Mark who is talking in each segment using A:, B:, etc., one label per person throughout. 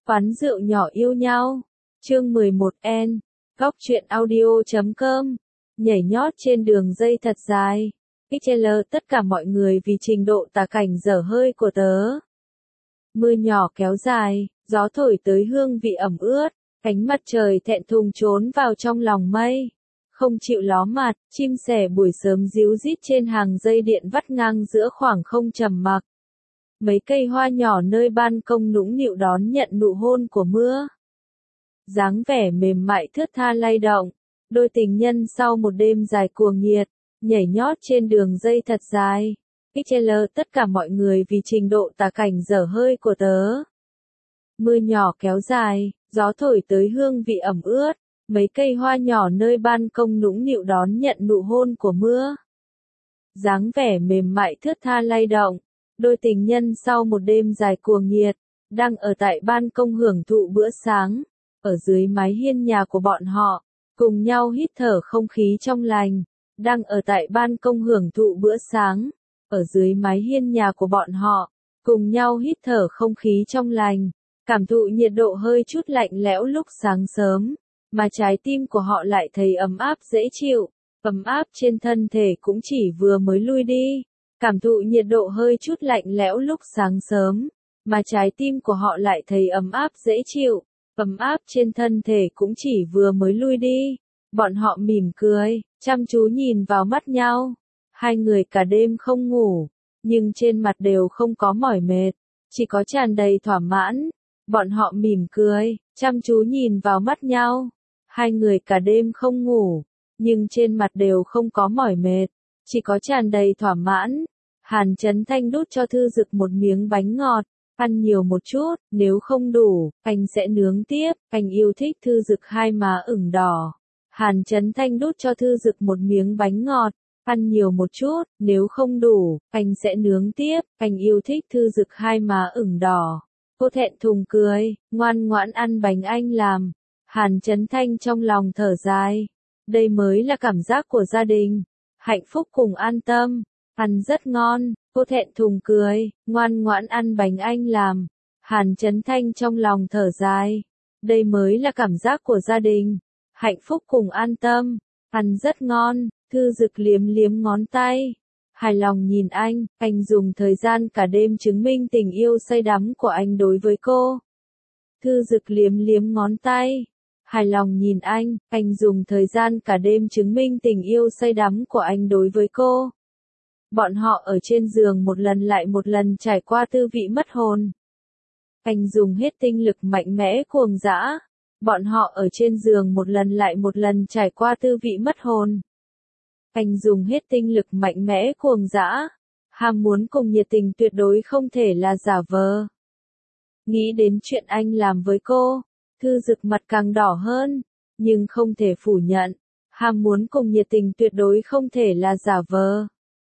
A: Quán rượu nhỏ yêu nhau. Chương 11N. Góc truyện audio.com. Nhảy nhót trên đường dây thật dài. XL tất cả mọi người vì trình độ tà cảnh dở hơi của tớ. Mưa nhỏ kéo dài, gió thổi tới hương vị ẩm ướt, ánh mặt trời thẹn thùng trốn vào trong lòng mây. Không chịu ló mặt, chim sẻ buổi sớm ríu rít trên hàng dây điện vắt ngang giữa khoảng không trầm mặc. Mấy cây hoa nhỏ nơi ban công nũng nịu đón nhận nụ hôn của mưa. Dáng vẻ mềm mại thướt tha lay động, đôi tình nhân sau một đêm dài cuồng nhiệt, nhảy nhót trên đường dây thật dài. XL tất cả mọi người vì trình độ tà cảnh dở hơi của tớ. Mưa nhỏ kéo dài, gió thổi tới hương vị ẩm ướt, mấy cây hoa nhỏ nơi ban công nũng nịu đón nhận nụ hôn của mưa. Dáng vẻ mềm mại thướt tha lay động, đôi tình nhân sau một đêm dài cuồng nhiệt, đang ở tại ban công hưởng thụ bữa sáng, ở dưới mái hiên nhà của bọn họ, cùng nhau hít thở không khí trong lành, đang ở tại ban công hưởng thụ bữa sáng, ở dưới mái hiên nhà của bọn họ, cùng nhau hít thở không khí trong lành, cảm thụ nhiệt độ hơi chút lạnh lẽo lúc sáng sớm, mà trái tim của họ lại thấy ấm áp dễ chịu, ấm áp trên thân thể cũng chỉ vừa mới lui đi. Cảm thụ nhiệt độ hơi chút lạnh lẽo lúc sáng sớm, mà trái tim của họ lại thấy ấm áp dễ chịu, ấm áp trên thân thể cũng chỉ vừa mới lui đi. Bọn họ mỉm cười, chăm chú nhìn vào mắt nhau. Hai người cả đêm không ngủ, nhưng trên mặt đều không có mỏi mệt, chỉ có tràn đầy thỏa mãn. Bọn họ mỉm cười, chăm chú nhìn vào mắt nhau. Hai người cả đêm không ngủ, nhưng trên mặt đều không có mỏi mệt, chỉ có tràn đầy thỏa mãn. Hàn Chấn Thanh đút cho Thư Dực một miếng bánh ngọt, ăn nhiều một chút, nếu không đủ, anh sẽ nướng tiếp, anh yêu thích. Thư Dực hai má ửng đỏ. Hàn Chấn Thanh đút cho Thư Dực một miếng bánh ngọt, ăn nhiều một chút, nếu không đủ, anh sẽ nướng tiếp, anh yêu thích. Thư Dực hai má ửng đỏ. Cô thẹn thùng cười, ngoan ngoãn ăn bánh anh làm. Hàn Chấn Thanh trong lòng thở dài. Đây mới là cảm giác của gia đình, hạnh phúc cùng an tâm. Ăn rất ngon, cô thẹn thùng cười, ngoan ngoãn ăn bánh anh làm. Hàn Chấn Thanh trong lòng thở dài. Đây mới là cảm giác của gia đình, hạnh phúc cùng an tâm. Ăn rất ngon. Thư Dực liếm liếm ngón tay, hài lòng nhìn anh dùng thời gian cả đêm chứng minh tình yêu say đắm của anh đối với cô. Thư Dực liếm liếm ngón tay, hài lòng nhìn anh dùng thời gian cả đêm chứng minh tình yêu say đắm của anh đối với cô. Bọn họ ở trên giường một lần lại một lần trải qua tư vị mất hồn. Anh dùng hết tinh lực mạnh mẽ cuồng dã. Bọn họ ở trên giường một lần lại một lần trải qua tư vị mất hồn. Anh dùng hết tinh lực mạnh mẽ cuồng dã. Ham muốn cùng nhiệt tình tuyệt đối không thể là giả vờ. Nghĩ đến chuyện anh làm với cô, Thư Dực mặt càng đỏ hơn, nhưng không thể phủ nhận. Ham muốn cùng nhiệt tình tuyệt đối không thể là giả vờ.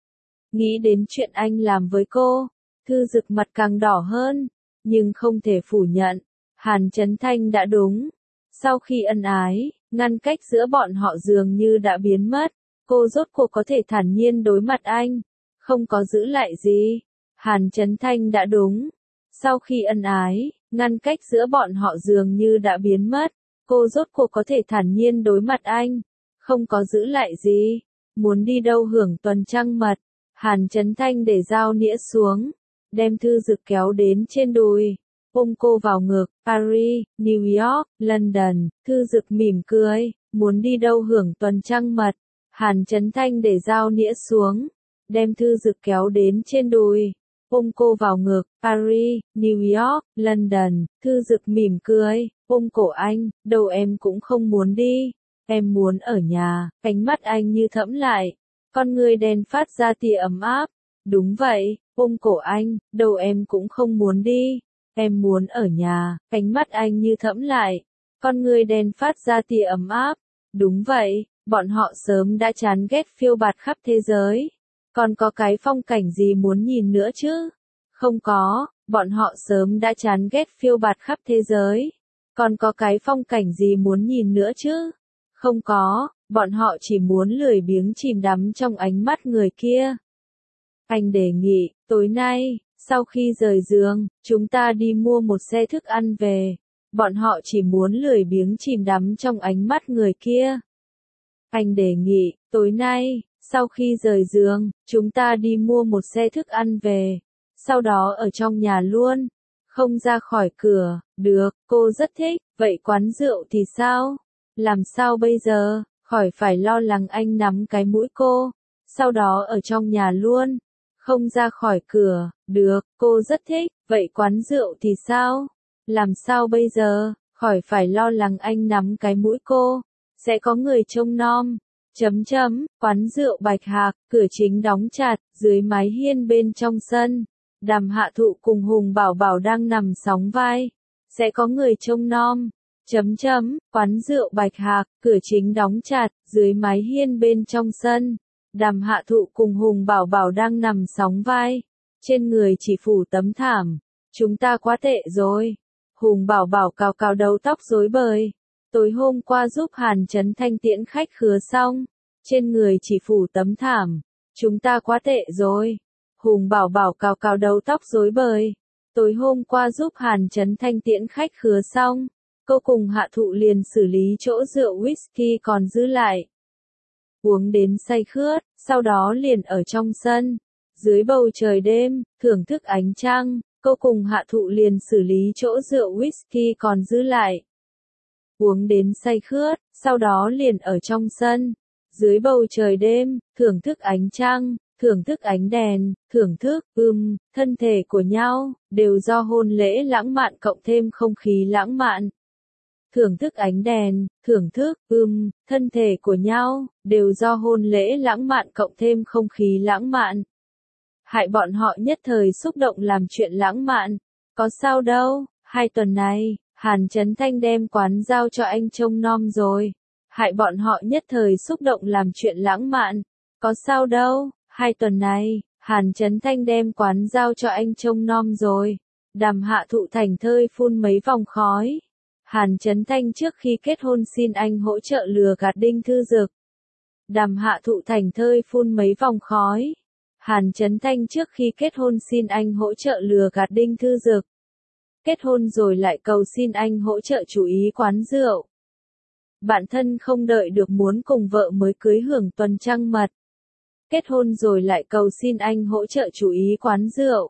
A: Nghĩ đến chuyện anh làm với cô, Thư Dực mặt càng đỏ hơn, nhưng không thể phủ nhận. Hàn Chấn Thanh đã đúng. Sau khi ân ái, ngăn cách giữa bọn họ dường như đã biến mất. Cô rốt cuộc có thể thản nhiên đối mặt anh, không có giữ lại gì. Hàn Chấn Thanh đã đúng. Sau khi ân ái, ngăn cách giữa bọn họ dường như đã biến mất. Cô rốt cuộc có thể thản nhiên đối mặt anh, không có giữ lại gì. Muốn đi đâu hưởng tuần trăng mật. Hàn Chấn Thanh để dao nĩa xuống, đem Thư Dực kéo đến trên đùi, ôm cô vào ngực. Paris, New York, London. Thư Dực mỉm cười, muốn đi đâu hưởng tuần trăng mật. Hàn Chấn Thanh để dao nĩa xuống, đem Thư Dực kéo đến trên đùi, ôm cô vào ngực. Paris, New York, London. Thư Dực mỉm cười, ôm cổ anh, đâu em cũng không muốn đi, em muốn ở nhà. Ánh mắt anh như thẫm lại, con người đen phát ra tia ấm áp. Đúng vậy, ôm cổ anh, đâu em cũng không muốn đi, em muốn ở nhà. Ánh mắt anh như thẫm lại, con người đen phát ra tia ấm áp. Đúng vậy, bọn họ sớm đã chán ghét phiêu bạt khắp thế giới. Còn có cái phong cảnh gì muốn nhìn nữa chứ? Không có, bọn họ sớm đã chán ghét phiêu bạt khắp thế giới. Còn có cái phong cảnh gì muốn nhìn nữa chứ? Không có, bọn họ chỉ muốn lười biếng chìm đắm trong ánh mắt người kia. Anh đề nghị, tối nay, sau khi rời giường, chúng ta đi mua một xe thức ăn về. Bọn họ chỉ muốn lười biếng chìm đắm trong ánh mắt người kia. Anh đề nghị, tối nay, sau khi rời giường, chúng ta đi mua một xe thức ăn về. Sau đó ở trong nhà luôn. Không ra khỏi cửa, được, cô rất thích, vậy quán rượu thì sao? Làm sao bây giờ, khỏi phải lo lắng anh nắm cái mũi cô. Sau đó ở trong nhà luôn. Không ra khỏi cửa, được, cô rất thích, vậy quán rượu thì sao? Làm sao bây giờ, khỏi phải lo lắng anh nắm cái mũi cô. Sẽ có người trông nom. Quán rượu Bạch Hạc, cửa chính đóng chặt, dưới mái hiên bên trong sân. Đàm Hạ Thụ cùng Hùng Bảo Bảo đang nằm sóng vai. Sẽ có người trông nom. Quán rượu Bạch Hạc, cửa chính đóng chặt, dưới mái hiên bên trong sân. Đàm Hạ Thụ cùng Hùng Bảo Bảo đang nằm sóng vai. Trên người chỉ phủ tấm thảm. Chúng ta quá tệ rồi. Hùng Bảo Bảo cào cào đầu tóc rối bời. Tối hôm qua giúp Hàn Chấn Thanh tiễn khách khứa xong. Trên người chỉ phủ tấm thảm. Chúng ta quá tệ rồi. Hùng Bảo Bảo cào cào đầu tóc rối bời. Tối hôm qua giúp Hàn Chấn Thanh tiễn khách khứa xong. Cô cùng Hạ Thụ liền xử lý chỗ rượu whisky còn giữ lại. Uống đến say khướt, sau đó liền ở trong sân. Dưới bầu trời đêm, thưởng thức ánh trăng, cô cùng Hạ Thụ liền xử lý chỗ rượu whisky còn giữ lại. Uống đến say khướt, sau đó liền ở trong sân. Dưới bầu trời đêm, thưởng thức ánh trăng, thưởng thức ánh đèn, thưởng thức, thân thể của nhau, đều do hôn lễ lãng mạn cộng thêm không khí lãng mạn. Thưởng thức ánh đèn, thưởng thức, thân thể của nhau, đều do hôn lễ lãng mạn cộng thêm không khí lãng mạn. Hại bọn họ nhất thời xúc động làm chuyện lãng mạn. Có sao đâu, 2 tuần này, Hàn Chấn Thanh đem quán giao cho anh trông nom rồi. Hại bọn họ nhất thời xúc động làm chuyện lãng mạn. Có sao đâu, 2 tuần này, Hàn Chấn Thanh đem quán giao cho anh trông nom rồi. Đàm Hạ Thụ thành thơi phun mấy vòng khói. Hàn Chấn Thanh trước khi kết hôn xin anh hỗ trợ lừa gạt Đinh Thư Dực. Đàm Hạ Thụ thành thơi phun mấy vòng khói. Hàn Chấn Thanh trước khi kết hôn xin anh hỗ trợ lừa gạt Đinh Thư Dực. Kết hôn rồi lại cầu xin anh hỗ trợ chú ý quán rượu. Bản thân không đợi được muốn cùng vợ mới cưới hưởng tuần trăng mật. Kết hôn rồi lại cầu xin anh hỗ trợ chú ý quán rượu.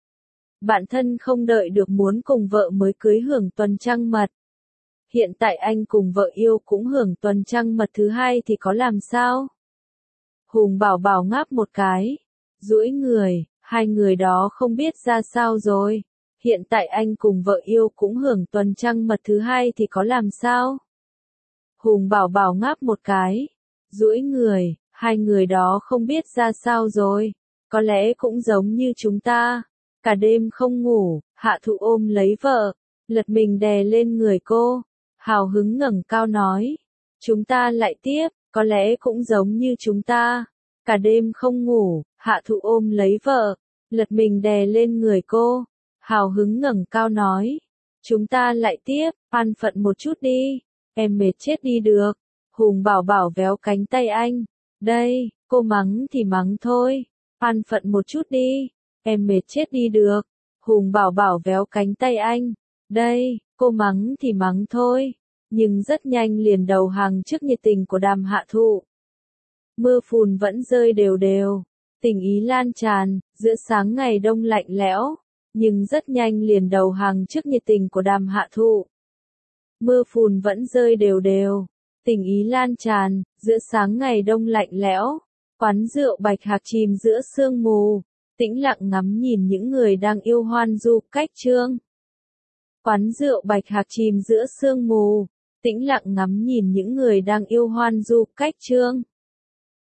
A: Bản thân không đợi được muốn cùng vợ mới cưới hưởng tuần trăng mật. Hiện tại anh cùng vợ yêu cũng hưởng tuần trăng mật thứ 2 thì có làm sao? Hùng Bảo Bảo ngáp một cái. Duỗi người, 2 người đó không biết ra sao rồi. Hiện tại anh cùng vợ yêu cũng hưởng tuần trăng mật thứ 2 thì có làm sao? Hùng Bảo Bảo ngáp một cái. Duỗi người, 2 người đó không biết ra sao rồi. Có lẽ cũng giống như chúng ta. Cả đêm không ngủ, Hạ Thụ ôm lấy vợ. Lật mình đè lên người cô. Hào hứng ngẩng cao nói. Chúng ta lại tiếp, có lẽ cũng giống như chúng ta. Cả đêm không ngủ, Hạ Thụ ôm lấy vợ. Lật mình đè lên người cô. Hào hứng ngẩng cao nói. Chúng ta lại tiếp, an phận một chút đi. Em mệt chết đi được. Hùng Bảo Bảo véo cánh tay anh. Đây, cô mắng thì mắng thôi. An phận một chút đi. Em mệt chết đi được. Hùng Bảo Bảo véo cánh tay anh. Đây, cô mắng thì mắng thôi. Nhưng rất nhanh liền đầu hàng trước nhiệt tình của Đàm Hạ Thụ. Mưa phùn vẫn rơi đều đều. Tình ý lan tràn, giữa sáng ngày đông lạnh lẽo. Nhưng rất nhanh liền đầu hàng trước nhiệt tình của Đàm Hạ Thụ. Mưa phùn vẫn rơi đều đều. Tình ý lan tràn, giữa sáng ngày đông lạnh lẽo. Quán rượu Bạch Hạc chìm giữa sương mù. Tĩnh lặng ngắm nhìn những người đang yêu hoan du cách trương. Quán rượu Bạch Hạc chìm giữa sương mù. Tĩnh lặng ngắm nhìn những người đang yêu hoan du cách trương.